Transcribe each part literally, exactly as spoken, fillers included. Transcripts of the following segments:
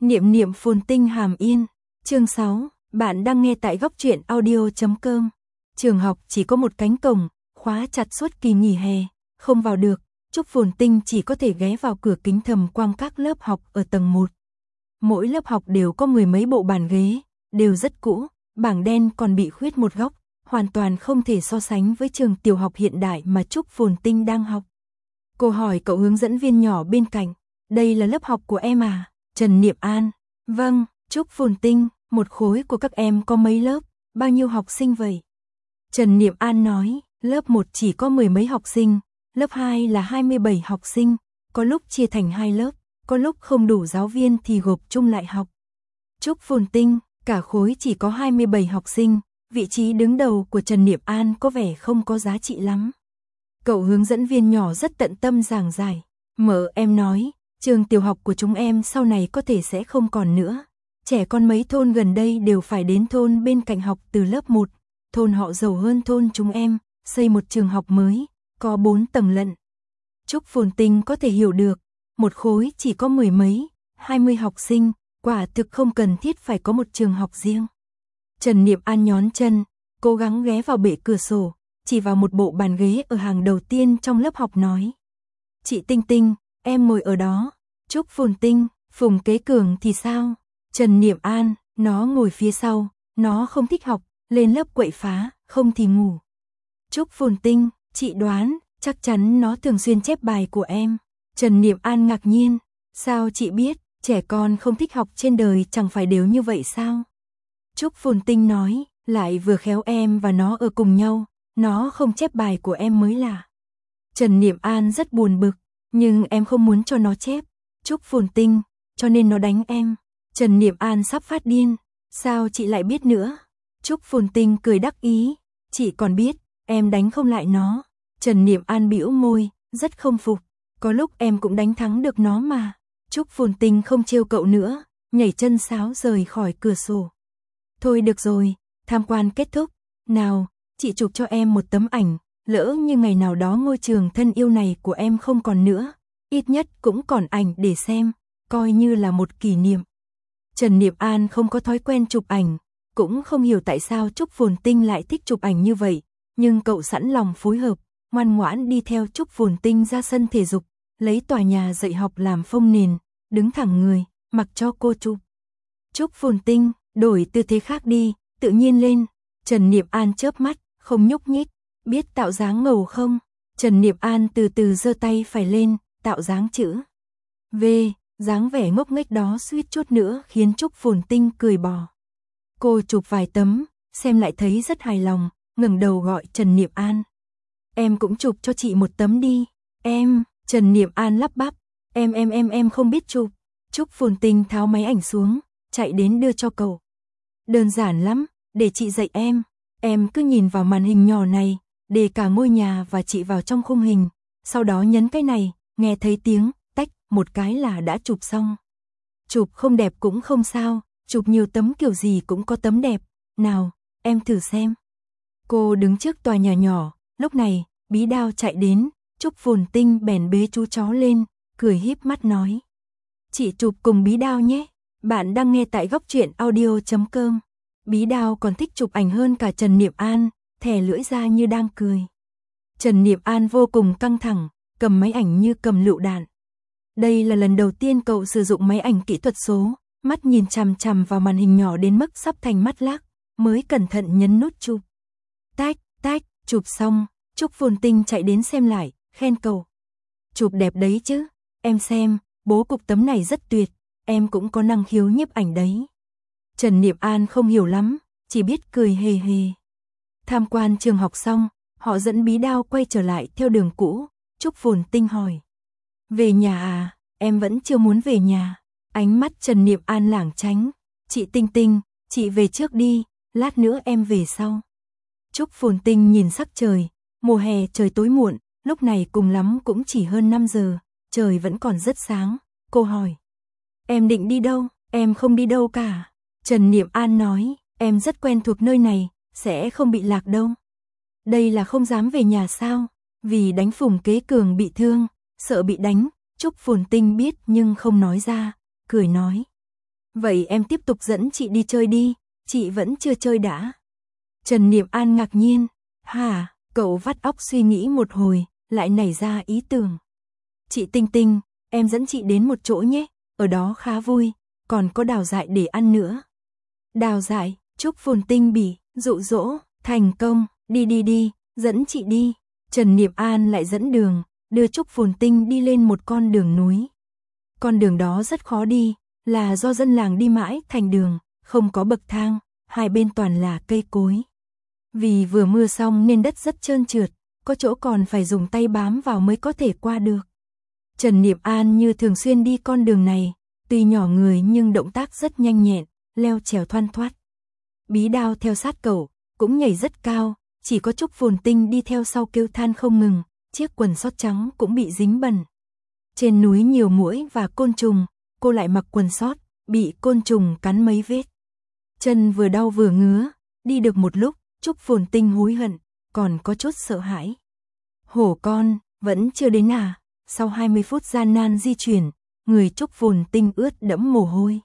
Niệm niệm phồn tinh hàm yên. Chương sáu, bạn đang nghe tại góc truyện audio chấm com. Trường học chỉ có một cánh cổng, khóa chặt suốt kỳ nghỉ hè, không vào được. Trúc Phồn Tinh chỉ có thể ghé vào cửa kính thầm quang các lớp học ở tầng một. Mỗi lớp học đều có mười mấy bộ bàn ghế, đều rất cũ, bảng đen còn bị khuyết một góc, hoàn toàn không thể so sánh với trường tiểu học hiện đại mà Trúc Phồn Tinh đang học. Cô hỏi cậu hướng dẫn viên nhỏ bên cạnh, đây là lớp học của em à? Trần Niệm An. Vâng, Trúc Phồn Tinh, một khối của các em có mấy lớp, bao nhiêu học sinh vậy? Trần Niệm An nói, lớp một chỉ có mười mấy học sinh, lớp hai là hai mươi bảy học sinh, có lúc chia thành hai lớp, có lúc không đủ giáo viên thì gộp chung lại học. Trúc Phồn Tinh, cả khối chỉ có hai mươi bảy học sinh, vị trí đứng đầu của Trần Niệm An có vẻ không có giá trị lắm. Cậu hướng dẫn viên nhỏ rất tận tâm giảng giải, mợ em nói, trường tiểu học của chúng em sau này có thể sẽ không còn nữa. Trẻ con mấy thôn gần đây đều phải đến thôn bên cạnh học từ lớp một, thôn họ giàu hơn thôn chúng em, xây một trường học mới, có bốn tầng lận. Trúc Phồn Tinh có thể hiểu được, một khối chỉ có mười mấy, hai mươi học sinh, quả thực không cần thiết phải có một trường học riêng. Trần Niệm An nhón chân, cố gắng ghé vào bệ cửa sổ, chỉ vào một bộ bàn ghế ở hàng đầu tiên trong lớp học nói. Chị Tinh Tinh, em ngồi ở đó. Trúc Phồn Tinh, Phùng Kế Cường thì sao? Trần Niệm An, nó ngồi phía sau, nó không thích học, lên lớp quậy phá, không thì ngủ. Trúc Phồn Tinh, chị đoán, chắc chắn nó thường xuyên chép bài của em. Trần Niệm An ngạc nhiên, sao chị biết, trẻ con không thích học trên đời chẳng phải đều như vậy sao? Trúc Phồn Tinh nói, lại vừa khéo em và nó ở cùng nhau, nó không chép bài của em mới lạ. Trần Niệm An rất buồn bực, nhưng em không muốn cho nó chép. Trúc Phồn Tinh, cho nên nó đánh em. Trần Niệm An sắp phát điên, sao chị lại biết nữa? Trúc Phồn Tinh cười đắc ý, chị còn biết, em đánh không lại nó. Trần Niệm An bĩu môi, rất không phục, có lúc em cũng đánh thắng được nó mà. Trúc Phồn Tinh không trêu cậu nữa, nhảy chân sáo rời khỏi cửa sổ. Thôi được rồi, tham quan kết thúc, nào, chị chụp cho em một tấm ảnh, lỡ như ngày nào đó ngôi trường thân yêu này của em không còn nữa, ít nhất cũng còn ảnh để xem, coi như là một kỷ niệm. Trần Niệm An không có thói quen chụp ảnh, cũng không hiểu tại sao Trúc Phồn Tinh lại thích chụp ảnh như vậy, nhưng cậu sẵn lòng phối hợp, ngoan ngoãn đi theo Trúc Phồn Tinh ra sân thể dục, lấy tòa nhà dạy học làm phông nền, đứng thẳng người, mặc cho cô chụp. Trúc Phồn Tinh, đổi tư thế khác đi, tự nhiên lên. Trần Niệm An chớp mắt, không nhúc nhích, biết tạo dáng ngầu không? Trần Niệm An từ từ giơ tay phải lên, tạo dáng chữ V, dáng vẻ ngốc nghếch đó suýt chút nữa khiến Trúc Phồn Tinh cười bò. Cô chụp vài tấm, xem lại thấy rất hài lòng, ngẩng đầu gọi Trần Niệm An. Em cũng chụp cho chị một tấm đi. Em, Trần Niệm An lắp bắp, em em em em không biết chụp. Trúc Phồn Tinh tháo máy ảnh xuống, chạy đến đưa cho cậu. Đơn giản lắm, để chị dạy em. Em cứ nhìn vào màn hình nhỏ này, để cả ngôi nhà và chị vào trong khung hình, sau đó nhấn cái này, nghe thấy tiếng tách, một cái là đã chụp xong. Chụp không đẹp cũng không sao, chụp nhiều tấm kiểu gì cũng có tấm đẹp. Nào, em thử xem. Cô đứng trước tòa nhà nhỏ, lúc này, Bí Đao chạy đến, Trúc Phồn Tinh bèn bế chú chó lên, cười híp mắt nói. Chị chụp cùng Bí Đao nhé, bạn đang nghe tại góc truyện audio chấm com. Bí Đao còn thích chụp ảnh hơn cả Trần Niệm An, thè lưỡi ra như đang cười. Trần Niệm An vô cùng căng thẳng, cầm máy ảnh như cầm lựu đạn. Đây là lần đầu tiên cậu sử dụng máy ảnh kỹ thuật số, mắt nhìn chằm chằm vào màn hình nhỏ đến mức sắp thành mắt lác, mới cẩn thận nhấn nút chụp. Tách, tách, chụp xong, Trúc Phồn Tinh chạy đến xem lại, khen cậu. Chụp đẹp đấy chứ, em xem, bố cục tấm này rất tuyệt, em cũng có năng khiếu nhiếp ảnh đấy. Trần Niệm An không hiểu lắm, chỉ biết cười hề hề. Tham quan trường học xong, họ dẫn Bí Đao quay trở lại theo đường cũ. Trúc Phồn Tinh hỏi. Về nhà à, em vẫn chưa muốn về nhà. Ánh mắt Trần Niệm An lảng tránh. Chị Tinh Tinh, chị về trước đi, lát nữa em về sau. Trúc Phồn Tinh nhìn sắc trời, mùa hè trời tối muộn, lúc này cùng lắm cũng chỉ hơn năm giờ, trời vẫn còn rất sáng. Cô hỏi. Em định đi đâu? Em không đi đâu cả. Trần Niệm An nói, em rất quen thuộc nơi này, sẽ không bị lạc đâu. Đây là không dám về nhà sao? Vì đánh Phùng Kế Cường bị thương, sợ bị đánh, Trúc Phồn Tinh biết nhưng không nói ra, cười nói. Vậy em tiếp tục dẫn chị đi chơi đi, chị vẫn chưa chơi đã. Trần Niệm An ngạc nhiên. Hả? Cậu vắt óc suy nghĩ một hồi, lại nảy ra ý tưởng. Chị Tinh Tinh, em dẫn chị đến một chỗ nhé, ở đó khá vui, còn có đào dại để ăn nữa. Đào dại, Trúc Phồn Tinh bỉ, dụ dỗ, thành công, đi đi đi, dẫn chị đi. Trần Niệm An lại dẫn đường, đưa Trúc Phồn Tinh đi lên một con đường núi. Con đường đó rất khó đi, là do dân làng đi mãi thành đường, không có bậc thang, hai bên toàn là cây cối. Vì vừa mưa xong nên đất rất trơn trượt, có chỗ còn phải dùng tay bám vào mới có thể qua được. Trần Niệm An như thường xuyên đi con đường này, tuy nhỏ người nhưng động tác rất nhanh nhẹn, leo trèo thoăn thoắt. Bí Đao theo sát cậu, cũng nhảy rất cao, chỉ có Trúc Phồn Tinh đi theo sau kêu than không ngừng, chiếc quần sót trắng cũng bị dính bẩn. Trên núi nhiều muỗi và côn trùng, cô lại mặc quần sót, bị côn trùng cắn mấy vết. Chân vừa đau vừa ngứa, đi được một lúc, Trúc Phồn Tinh hối hận, còn có chút sợ hãi. Hổ con, vẫn chưa đến à? Sau hai mươi phút gian nan di chuyển, người Trúc Phồn Tinh ướt đẫm mồ hôi.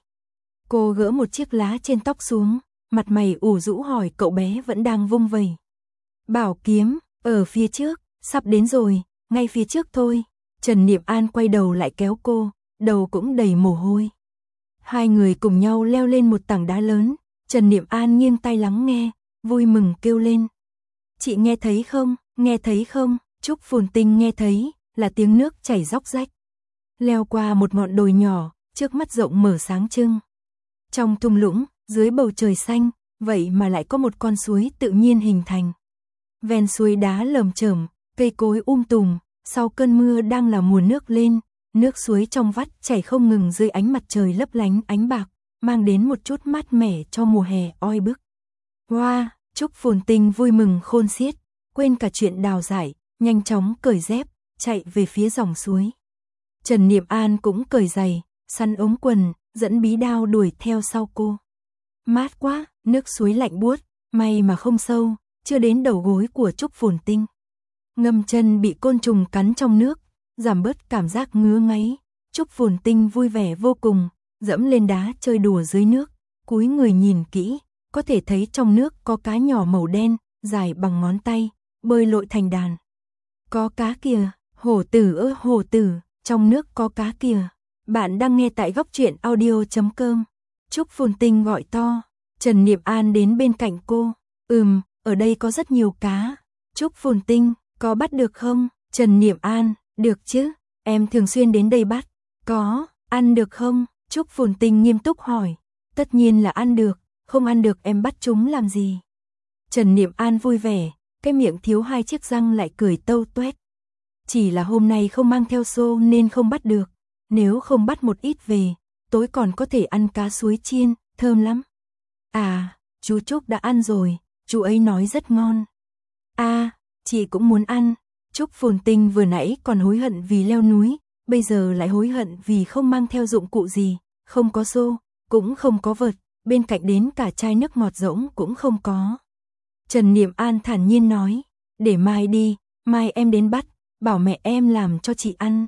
Cô gỡ một chiếc lá trên tóc xuống, mặt mày ủ rũ hỏi cậu bé vẫn đang vung vẩy. Bảo kiếm, ở phía trước, sắp đến rồi, ngay phía trước thôi. Trần Niệm An quay đầu lại kéo cô, đầu cũng đầy mồ hôi. Hai người cùng nhau leo lên một tảng đá lớn, Trần Niệm An nghiêng tai lắng nghe, vui mừng kêu lên. Chị nghe thấy không, nghe thấy không? Trúc Phồn Tinh nghe thấy, là tiếng nước chảy róc rách. Leo qua một ngọn đồi nhỏ, trước mắt rộng mở sáng trưng. Trong thung lũng, dưới bầu trời xanh, vậy mà lại có một con suối tự nhiên hình thành. Ven suối đá lởm chởm, cây cối um tùm, sau cơn mưa đang là mùa nước lên, nước suối trong vắt chảy không ngừng dưới ánh mặt trời lấp lánh ánh bạc, mang đến một chút mát mẻ cho mùa hè oi bức. Wow, Trúc Phồn Tinh vui mừng khôn xiết, quên cả chuyện đào dại, nhanh chóng cởi dép, chạy về phía dòng suối. Trần Niệm An cũng cởi giày, sắn ống quần, dẫn Bí Đao đuổi theo sau cô. Mát quá, nước suối lạnh buốt, may mà không sâu, chưa đến đầu gối của Trúc Phồn Tinh. Ngâm chân bị côn trùng cắn trong nước, giảm bớt cảm giác ngứa ngáy. Trúc Phồn Tinh vui vẻ vô cùng, dẫm lên đá chơi đùa dưới nước, cúi người nhìn kỹ, có thể thấy trong nước có cá nhỏ màu đen, dài bằng ngón tay, bơi lội thành đàn. Có cá kìa, hổ tử ơi hổ tử, trong nước có cá kìa. Bạn đang nghe tại góc truyện audio chấm com. Trúc Phồn Tinh gọi to. Trần Niệm An đến bên cạnh cô. Ừm, ở đây có rất nhiều cá. Trúc Phồn Tinh, có bắt được không? Trần Niệm An, được chứ, em thường xuyên đến đây bắt. Có, ăn được không? Trúc Phồn Tinh nghiêm túc hỏi. Tất nhiên là ăn được, không ăn được em bắt chúng làm gì? Trần Niệm An vui vẻ, cái miệng thiếu hai chiếc răng lại cười tâu tuét. Chỉ là hôm nay không mang theo xô nên không bắt được. Nếu không bắt một ít về, tối còn có thể ăn cá suối chiên, thơm lắm. À, chú Trúc đã ăn rồi, chú ấy nói rất ngon. À, chị cũng muốn ăn. Trúc Phồn Tinh vừa nãy còn hối hận vì leo núi, bây giờ lại hối hận vì không mang theo dụng cụ gì, không có xô, cũng không có vợt, bên cạnh đến cả chai nước ngọt rỗng cũng không có. Trần Niệm An thản nhiên nói, để mai đi, mai em đến bắt, bảo mẹ em làm cho chị ăn.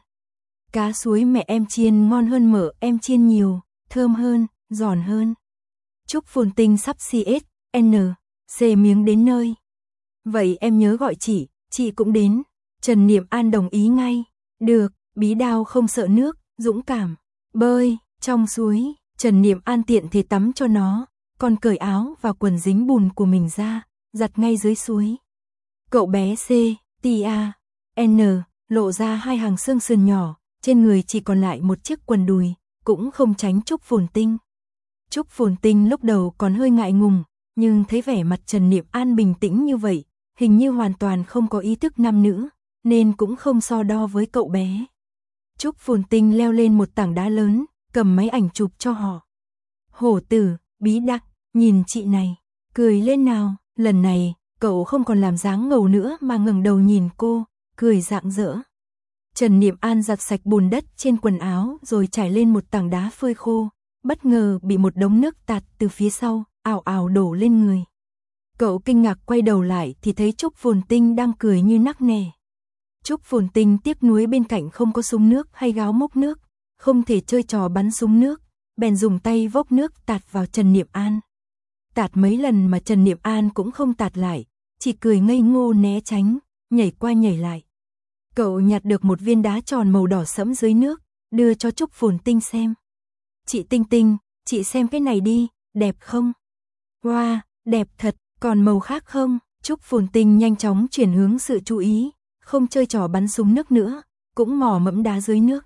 Cá suối mẹ em chiên ngon hơn mỡ em chiên nhiều, thơm hơn, giòn hơn. Trúc Phồn Tinh sắp xê ét en xê miếng đến nơi. Vậy em nhớ gọi chị, chị cũng đến. Trần Niệm An đồng ý ngay. Được, Bí Đao không sợ nước, dũng cảm. Bơi, trong suối, Trần Niệm An tiện thể tắm cho nó, còn cởi áo và quần dính bùn của mình ra, giặt ngay dưới suối. Cậu bé C, T A, N, lộ ra hai hàng xương sườn nhỏ, trên người chỉ còn lại một chiếc quần đùi, cũng không tránh Trúc Phồn Tinh. Trúc Phồn Tinh lúc đầu còn hơi ngại ngùng, nhưng thấy vẻ mặt Trần Niệm An bình tĩnh như vậy, hình như hoàn toàn không có ý thức nam nữ, nên cũng không so đo với cậu bé. Trúc Phồn Tinh leo lên một tảng đá lớn, cầm máy ảnh chụp cho họ. Hổ tử, Bí Đắc, nhìn chị này, cười lên nào. Lần này, cậu không còn làm dáng ngầu nữa mà ngẩng đầu nhìn cô, cười rạng rỡ. Trần Niệm An giặt sạch bùn đất trên quần áo rồi trải lên một tảng đá phơi khô, bất ngờ bị một đống nước tạt từ phía sau, ào ào đổ lên người. Cậu kinh ngạc quay đầu lại thì thấy Trúc Phồn Tinh đang cười như nắc nẻ. Trúc Phồn Tinh tiếc nuối bên cạnh không có súng nước hay gáo mốc nước, không thể chơi trò bắn súng nước, bèn dùng tay vốc nước tạt vào Trần Niệm An. Tạt mấy lần mà Trần Niệm An cũng không tạt lại, chỉ cười ngây ngô né tránh, nhảy qua nhảy lại. Cậu nhặt được một viên đá tròn màu đỏ sẫm dưới nước, đưa cho Trúc Phồn Tinh xem. Chị Tinh Tinh, chị xem cái này đi, đẹp không? Wow, đẹp thật, còn màu khác không? Trúc Phồn Tinh nhanh chóng chuyển hướng sự chú ý, không chơi trò bắn súng nước nữa, cũng mò mẫm đá dưới nước.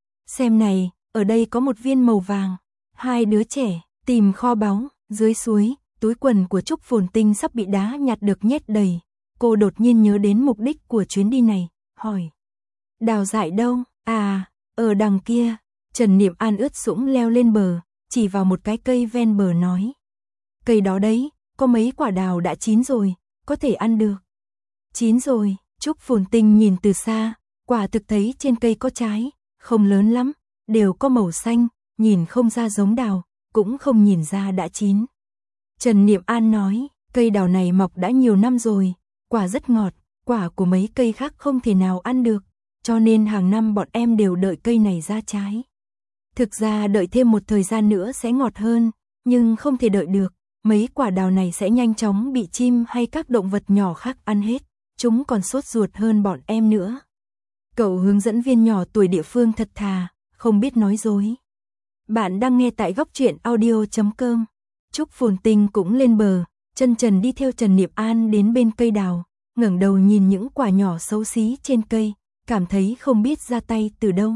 Xem này, ở đây có một viên màu vàng. Hai đứa trẻ tìm kho báu, dưới suối, túi quần của Trúc Phồn Tinh sắp bị đá nhặt được nhét đầy. Cô đột nhiên nhớ đến mục đích của chuyến đi này, hỏi. Đào Dại đâu? À, ở đằng kia. Trần Niệm An ướt sũng leo lên bờ, chỉ vào một cái cây ven bờ nói. Cây đó đấy, có mấy quả đào đã chín rồi, có thể ăn được. Chín rồi, Trúc Phồn Tinh nhìn từ xa, quả thực thấy trên cây có trái, không lớn lắm, đều có màu xanh, nhìn không ra giống đào, cũng không nhìn ra đã chín. Trần Niệm An nói, cây đào này mọc đã nhiều năm rồi, quả rất ngọt, quả của mấy cây khác không thể nào ăn được, cho nên hàng năm bọn em đều đợi cây này ra trái. Thực ra đợi thêm một thời gian nữa sẽ ngọt hơn, nhưng không thể đợi được, mấy quả đào này sẽ nhanh chóng bị chim hay các động vật nhỏ khác ăn hết, chúng còn sốt ruột hơn bọn em nữa. Cậu hướng dẫn viên nhỏ tuổi địa phương thật thà, không biết nói dối. Bạn đang nghe tại góc truyện audio chấm com. Trúc Phồn Tinh cũng lên bờ, chân trần đi theo Trần Niệm An đến bên cây đào, ngẩng đầu nhìn những quả nhỏ xấu xí trên cây, cảm thấy không biết ra tay từ đâu.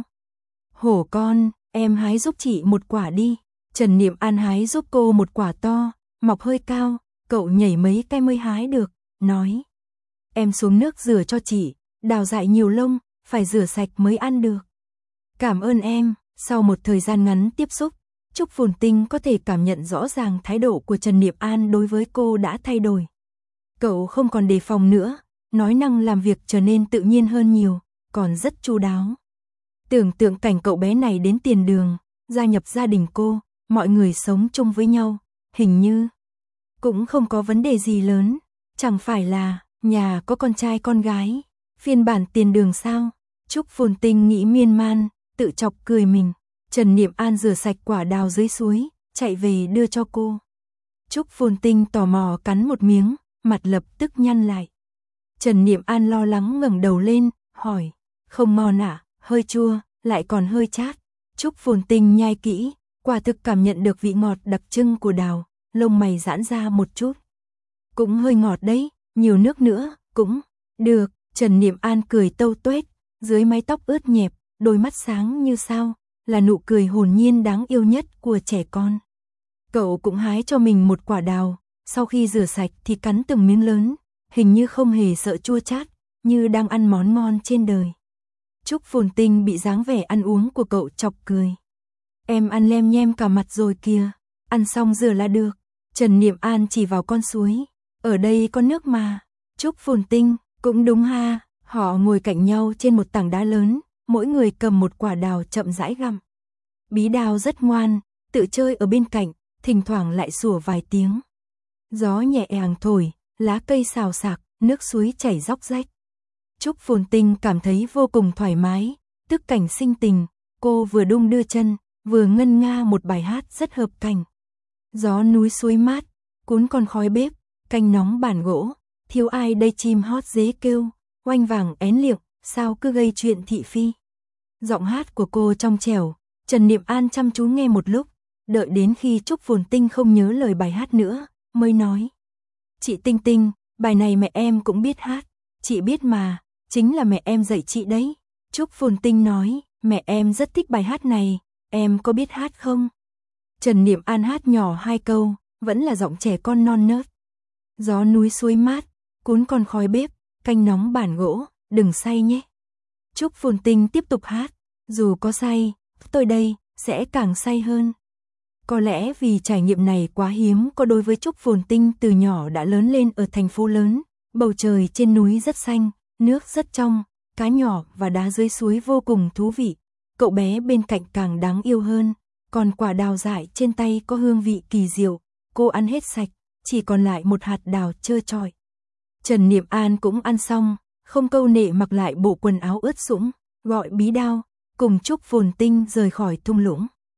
Hổ con, em hái giúp chị một quả đi. Trần Niệm An hái giúp cô một quả to, mọc hơi cao, cậu nhảy mấy cái mới hái được, nói. Em xuống nước rửa cho chị, đào dại nhiều lông, phải rửa sạch mới ăn được. Cảm ơn em. Sau một thời gian ngắn tiếp xúc, Trúc Phồn Tinh có thể cảm nhận rõ ràng thái độ của Trần Niệm An đối với cô đã thay đổi. Cậu không còn đề phòng nữa, nói năng làm việc trở nên tự nhiên hơn nhiều, còn rất chu đáo. Tưởng tượng cảnh cậu bé này đến tiền đường, gia nhập gia đình cô, mọi người sống chung với nhau, hình như cũng không có vấn đề gì lớn, chẳng phải là nhà có con trai con gái, phiên bản tiền đường sao? Trúc Phồn Tinh nghĩ miên man, tự chọc cười mình. Trần Niệm An rửa sạch quả đào dưới suối, chạy về đưa cho cô. Trúc Phồn Tinh tò mò cắn một miếng, mặt lập tức nhăn lại. Trần Niệm An lo lắng ngẩng đầu lên, hỏi, không ngon à, hơi chua, lại còn hơi chát. Trúc Phồn Tinh nhai kỹ, quả thực cảm nhận được vị ngọt đặc trưng của đào, lông mày giãn ra một chút. Cũng hơi ngọt đấy, nhiều nước nữa, cũng được. Trần Niệm An cười tâu tuét, dưới mái tóc ướt nhẹp, đôi mắt sáng như sao, là nụ cười hồn nhiên đáng yêu nhất của trẻ con. Cậu cũng hái cho mình một quả đào, sau khi rửa sạch thì cắn từng miếng lớn, hình như không hề sợ chua chát, như đang ăn món ngon trên đời. Trúc Phồn Tinh bị dáng vẻ ăn uống của cậu chọc cười. Em ăn lem nhem cả mặt rồi kìa, ăn xong rửa là được. Trần Niệm An chỉ vào con suối, ở đây có nước mà. Trúc Phồn Tinh, cũng đúng ha. Họ ngồi cạnh nhau trên một tảng đá lớn, mỗi người cầm một quả đào chậm rãi gặm. Bí đào rất ngoan, tự chơi ở bên cạnh, thỉnh thoảng lại sủa vài tiếng. Gió nhẹ nhàng thổi, lá cây xào xạc, nước suối chảy róc rách. Trúc Phồn Tinh cảm thấy vô cùng thoải mái, tức cảnh sinh tình, cô vừa đung đưa chân, vừa ngân nga một bài hát rất hợp cảnh. Gió núi suối mát, cuốn con khói bếp, canh nóng bàn gỗ, thiếu ai đây chim hót dế kêu, oanh vàng én liệng, sao cứ gây chuyện thị phi. Giọng hát của cô trong trẻo, Trần Niệm An chăm chú nghe một lúc, đợi đến khi Trúc Phồn Tinh không nhớ lời bài hát nữa, mới nói. Chị Tinh Tinh, bài này mẹ em cũng biết hát, chị biết mà, chính là mẹ em dạy chị đấy. Trúc Phồn Tinh nói, mẹ em rất thích bài hát này, em có biết hát không? Trần Niệm An hát nhỏ hai câu, vẫn là giọng trẻ con non nớt. Gió núi suối mát, cuốn con khói bếp, canh nóng bàn gỗ, đừng say nhé. Trúc Phồn Tinh tiếp tục hát, dù có say, tôi đây, sẽ càng say hơn. Có lẽ vì trải nghiệm này quá hiếm có đối với Trúc Phồn Tinh từ nhỏ đã lớn lên ở thành phố lớn, bầu trời trên núi rất xanh, nước rất trong, cá nhỏ và đá dưới suối vô cùng thú vị. Cậu bé bên cạnh càng đáng yêu hơn, còn quả đào dại trên tay có hương vị kỳ diệu, cô ăn hết sạch, chỉ còn lại một hạt đào trơ trọi. Trần Niệm An cũng ăn xong, không câu nệ mặc lại bộ quần áo ướt sũng, gọi bí đao, cùng Trúc Phồn Tinh rời khỏi thung lũng.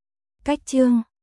Cách chương